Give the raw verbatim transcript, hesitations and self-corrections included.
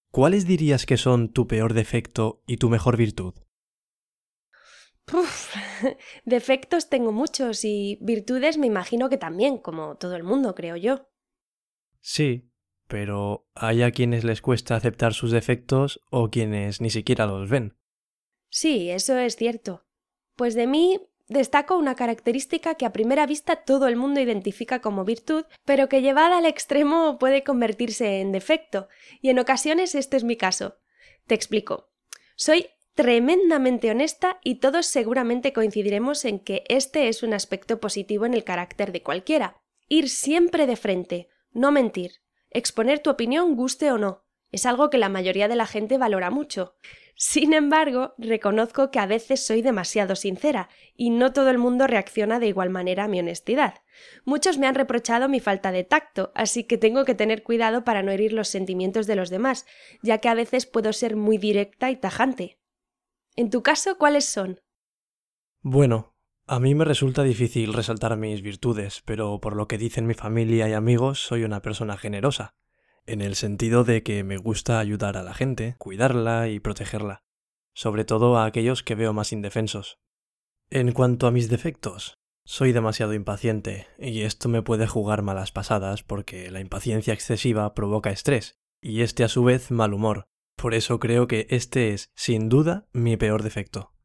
¿Cuáles dirías que son tu peor defecto y tu mejor virtud? Uf, defectos tengo muchos y virtudes me imagino que también, como todo el mundo, creo yo. Sí, pero hay a quienes les cuesta aceptar sus defectos o quienes ni siquiera los ven. Sí, eso es cierto. Pues de mí destaco una característica que a primera vista todo el mundo identifica como virtud, pero que llevada al extremo puede convertirse en defecto, y en ocasiones este es mi caso. Te explico. Soy tremendamente honesta y todos seguramente coincidiremos en que este es un aspecto positivo en el carácter de cualquiera. Ir siempre de frente, no mentir, exponer tu opinión guste o no. Es algo que la mayoría de la gente valora mucho. Sin embargo, reconozco que a veces soy demasiado sincera y no todo el mundo reacciona de igual manera a mi honestidad. Muchos me han reprochado mi falta de tacto, así que tengo que tener cuidado para no herir los sentimientos de los demás, ya que a veces puedo ser muy directa y tajante. En tu caso, ¿cuáles son? Bueno, a mí me resulta difícil resaltar mis virtudes, pero por lo que dicen mi familia y amigos, soy una persona generosa, en el sentido de que me gusta ayudar a la gente, cuidarla y protegerla, sobre todo a aquellos que veo más indefensos. En cuanto a mis defectos, soy demasiado impaciente, y esto me puede jugar malas pasadas porque la impaciencia excesiva provoca estrés, y este a su vez mal humor. Por eso creo que este es, sin duda, mi peor defecto.